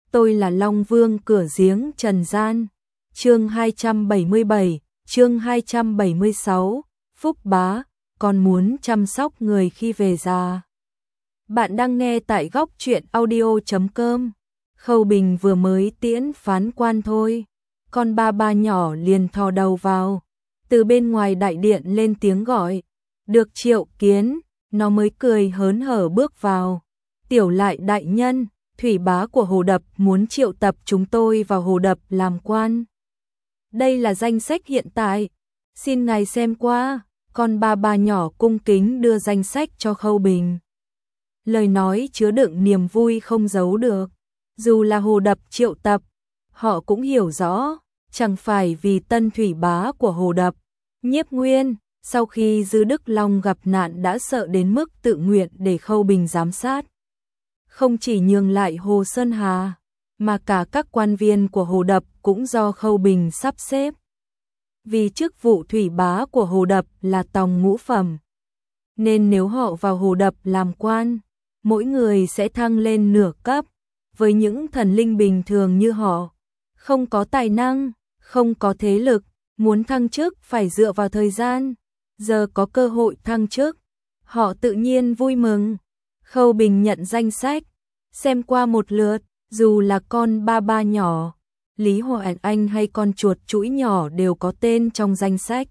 tôi là Long Vương cửa giếng trần gian. Chương 277, chương 276, Phúc Bá, con muốn chăm sóc người khi về già. Bạn đang nghe tại góc truyện audio.com. Khâu Bình vừa mới tiễn phán quan thôi, con ba nhỏ liền thò đầu vào, từ bên ngoài đại điện lên tiếng gọi, được triệu kiến, nó mới cười hớn hở bước vào. Tiểu Lại đại nhân, thủy bá của Hồ Đập muốn triệu tập chúng tôi vào Hồ Đập làm quan. Đây là danh sách hiện tại, xin ngài xem qua. Con ba nhỏ cung kính đưa danh sách cho Khâu Bình. Lời nói chứa đựng niềm vui không giấu được. Dù là Hồ Đập triệu tập, họ cũng hiểu rõ, chẳng phải vì tân thủy bá của Hồ Đập. Nhiếp Nguyên, sau khi Dư Đức Long gặp nạn đã sợ đến mức tự nguyện để Khâu Bình giám sát. Không chỉ nhường lại Hồ Sơn Hà, mà cả các quan viên của Hồ Đập cũng do Khâu Bình sắp xếp. Vì chức vụ thủy bá của Hồ Đập là tòng ngũ phẩm, nên nếu họ vào Hồ Đập làm quan, mỗi người sẽ thăng lên nửa cấp. Với những thần linh bình thường như họ, không có tài năng, không có thế lực, muốn thăng chức phải dựa vào thời gian. Giờ có cơ hội thăng chức, họ tự nhiên vui mừng. Khâu Bình nhận danh sách, xem qua một lượt, dù là con ba nhỏ, Lý Hoài Anh hay con chuột chũi nhỏ đều có tên trong danh sách.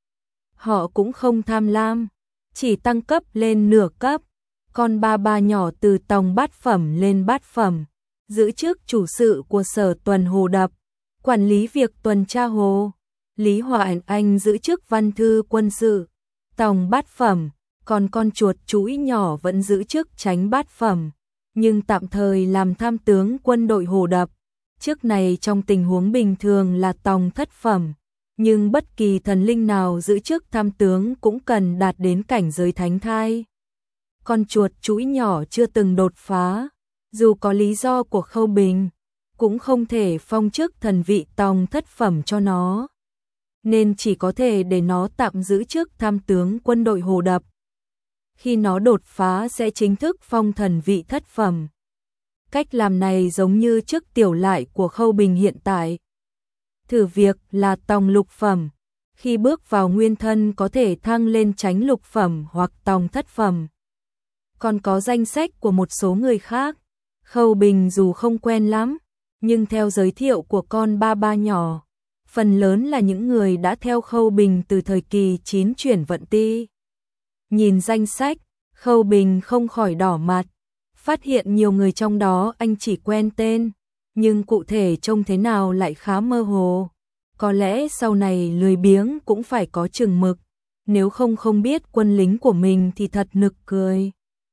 Họ cũng không tham lam, chỉ tăng cấp lên nửa cấp. Con ba nhỏ từ tòng bát phẩm lên bát phẩm, giữ chức chủ sự của sở tuần Hồ Đập, quản lý việc tuần tra hồ. Lý Hoài Anh giữ chức văn thư quân sự, tòng bát phẩm, còn con chuột chũi nhỏ vẫn giữ chức chánh bát phẩm, nhưng tạm thời làm tham tướng quân đội Hồ Đập. Chức này trong tình huống bình thường là tòng thất phẩm, nhưng bất kỳ thần linh nào giữ chức tham tướng cũng cần đạt đến cảnh giới thánh thai. Con chuột chũi nhỏ chưa từng đột phá, dù có lý do của Khâu Bình, cũng không thể phong chức thần vị tòng thất phẩm cho nó, nên chỉ có thể để nó tạm giữ chức tham tướng quân đội Hồ Đập. Khi nó đột phá sẽ chính thức phong thần vị thất phẩm. Cách làm này giống như chức Tiểu Lại của Khâu Bình hiện tại. Thử việc là tòng lục phẩm, khi bước vào nguyên thân có thể thăng lên chánh lục phẩm hoặc tòng thất phẩm. Còn có danh sách của một số người khác, Khâu Bình dù không quen lắm, nhưng theo giới thiệu của con ba nhỏ, phần lớn là những người đã theo Khâu Bình từ thời kỳ 9 chuyển vận ti. Nhìn danh sách, Khâu Bình không khỏi đỏ mặt, phát hiện nhiều người trong đó anh chỉ quen tên, nhưng cụ thể trông thế nào lại khá mơ hồ. Có lẽ sau này lười biếng cũng phải có chừng mực, nếu không biết quân lính của mình thì thật nực cười.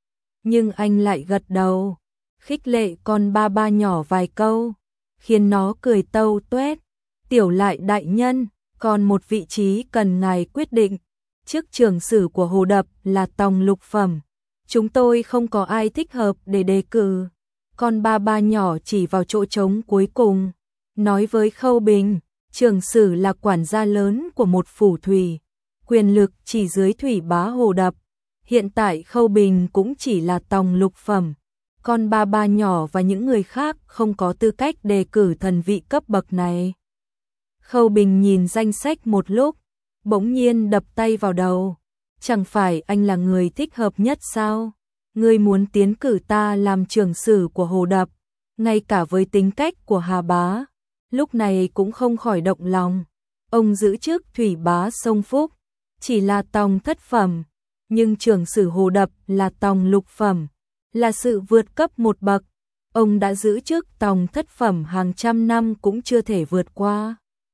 Nhưng anh lại gật đầu, khích lệ con ba nhỏ vài câu, khiến nó cười tâu tuét. Tiểu Lại đại nhân, còn một vị trí cần ngài quyết định. Chức trưởng sử của Hồ Đập là tòng lục phẩm, chúng tôi không có ai thích hợp để đề cử. Con ba nhỏ chỉ vào chỗ trống cuối cùng, nói với Khâu Bình, trưởng sử là quản gia lớn của một phủ thủy, quyền lực chỉ dưới thủy bá Hồ Đập. Hiện tại Khâu Bình cũng chỉ là tòng lục phẩm, con ba nhỏ và những người khác không có tư cách đề cử thần vị cấp bậc này. Khâu Bình nhìn danh sách một lúc, bỗng nhiên đập tay vào đầu. Chẳng phải anh là người thích hợp nhất sao? Ngươi muốn tiến cử ta làm trưởng sử của Hồ Đập, ngay cả với tính cách của Hà bá, lúc này cũng không khỏi động lòng. Ông giữ chức thủy bá sông Phúc, chỉ là tòng thất phẩm, nhưng trưởng sử Hồ Đập là tòng lục phẩm, là sự vượt cấp một bậc. Ông đã giữ chức tòng thất phẩm hàng trăm năm cũng chưa thể vượt qua.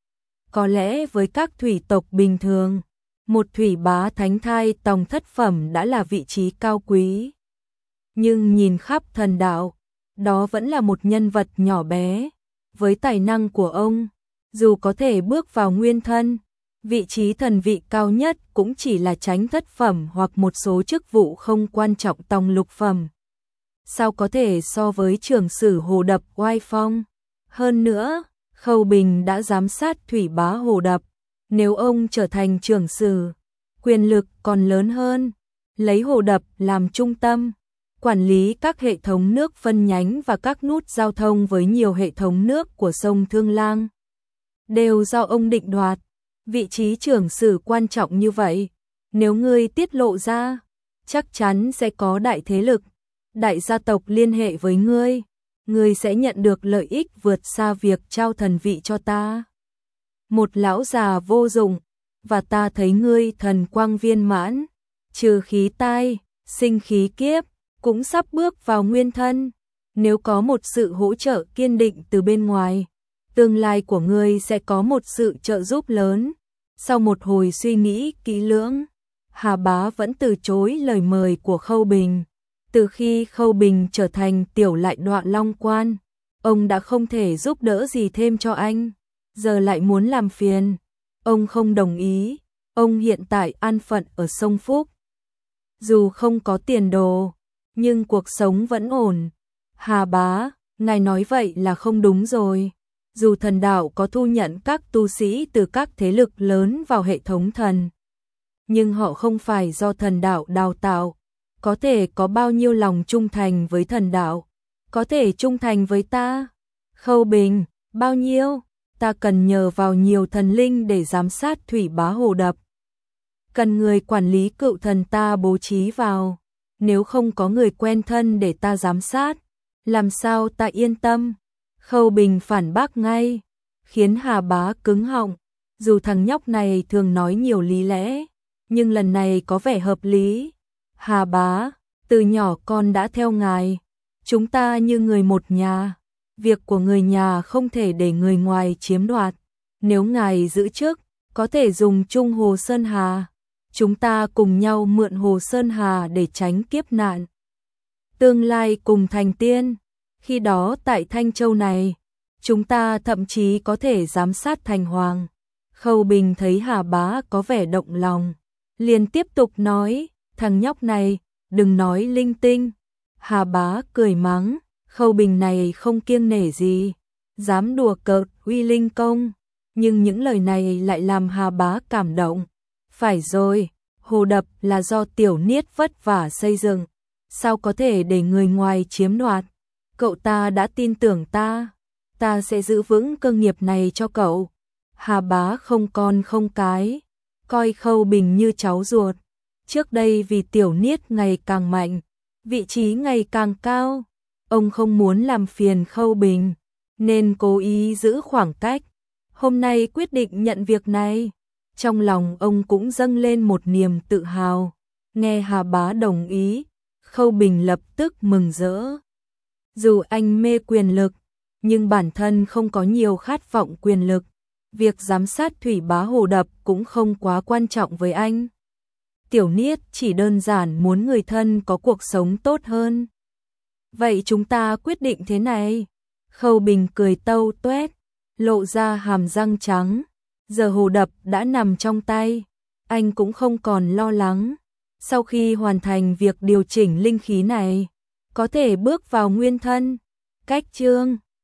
Có lẽ với các thủy tộc bình thường, một thủy bá thánh thai tòng thất phẩm đã là vị trí cao quý. Nhưng nhìn khắp thần đạo, đó vẫn là một nhân vật nhỏ bé. Với tài năng của ông, dù có thể bước vào nguyên thân, vị trí thần vị cao nhất cũng chỉ là chánh thất phẩm hoặc một số chức vụ không quan trọng tòng lục phẩm. Sao có thể so với trưởng sử Hồ Đập oai phong? Hơn nữa, Khâu Bình đã giám sát thủy bá Hồ Đập. Nếu ông trở thành trưởng sử, quyền lực còn lớn hơn, lấy Hồ Đập làm trung tâm, quản lý các hệ thống nước phân nhánh và các nút giao thông với nhiều hệ thống nước của sông Thương Lang. Đều do ông định đoạt. Vị trí trưởng sử quan trọng như vậy, nếu ngươi tiết lộ ra, chắc chắn sẽ có đại thế lực, đại gia tộc liên hệ với ngươi. Ngươi sẽ nhận được lợi ích vượt xa việc trao thần vị cho ta. Một lão già vô dụng, và ta thấy ngươi thần quang viên mãn, trừ khí tai, sinh khí kiếp, cũng sắp bước vào nguyên thân. Nếu có một sự hỗ trợ kiên định từ bên ngoài, tương lai của ngươi sẽ có một sự trợ giúp lớn. Sau một hồi suy nghĩ kỹ lưỡng, Hà Bá vẫn từ chối lời mời của Khâu Bình. Từ khi Khâu Bình trở thành tiểu lại Đoạn Long Quan, ông đã không thể giúp đỡ gì thêm cho anh, giờ lại muốn làm phiền. Ông không đồng ý, ông hiện tại an phận ở Sông Phúc. Dù không có tiền đồ, nhưng cuộc sống vẫn ổn. Hà Bá, ngài nói vậy là không đúng rồi. Dù thần đạo có thu nhận các tu sĩ từ các thế lực lớn vào hệ thống thần, nhưng họ không phải do thần đạo đào tạo. Có thể có bao nhiêu lòng trung thành với thần đạo, có thể trung thành với ta. Khâu Bình, bao nhiêu? Ta cần nhờ vào nhiều thần linh để giám sát thủy bá hồ đập. Cần người quản lý cựu thần ta bố trí vào. Nếu không có người quen thân để ta giám sát, làm sao ta yên tâm? Khâu Bình phản bác ngay, khiến Hà Bá cứng họng. Dù thằng nhóc này thường nói nhiều lý lẽ, nhưng lần này có vẻ hợp lý. Hà Bá, từ nhỏ con đã theo ngài, chúng ta như người một nhà, việc của người nhà không thể để người ngoài chiếm đoạt. Nếu ngài giữ chức, có thể dùng chung Hồ Sơn Hà, chúng ta cùng nhau mượn Hồ Sơn Hà để tránh kiếp nạn. Tương lai cùng thành tiên, khi đó tại Thanh Châu này, chúng ta thậm chí có thể giám sát thành hoàng. Khâu Bình thấy Hà Bá có vẻ động lòng, liền tiếp tục nói, thằng nhóc này, đừng nói linh tinh. Hà Bá cười mắng, Khâu Bình này không kiêng nể gì, dám đùa cợt uy linh công, nhưng những lời này lại làm Hà Bá cảm động. Phải rồi, hồ đập là do Tiểu Niết vất vả xây dựng, sao có thể để người ngoài chiếm đoạt? Cậu ta đã tin tưởng ta sẽ giữ vững cơ nghiệp này cho cậu. Hà Bá không con không cái, coi Khâu Bình như cháu ruột. Trước đây vì Tiểu Niết ngày càng mạnh, vị trí ngày càng cao, ông không muốn làm phiền Khâu Bình, nên cố ý giữ khoảng cách. Hôm nay quyết định nhận việc này, trong lòng ông cũng dâng lên một niềm tự hào. Nghe Hà Bá đồng ý, Khâu Bình lập tức mừng rỡ. Dù anh mê quyền lực, nhưng bản thân không có nhiều khát vọng quyền lực. Việc giám sát thủy bá hồ đập cũng không quá quan trọng với anh. Tiểu Niết chỉ đơn giản muốn người thân có cuộc sống tốt hơn. Vậy chúng ta quyết định thế này. Khâu Bình cười tâu tuét, lộ ra hàm răng trắng. Giờ hồ đập đã nằm trong tay, anh cũng không còn lo lắng. Sau khi hoàn thành việc điều chỉnh linh khí này, có thể bước vào nguyên thân. Cách chương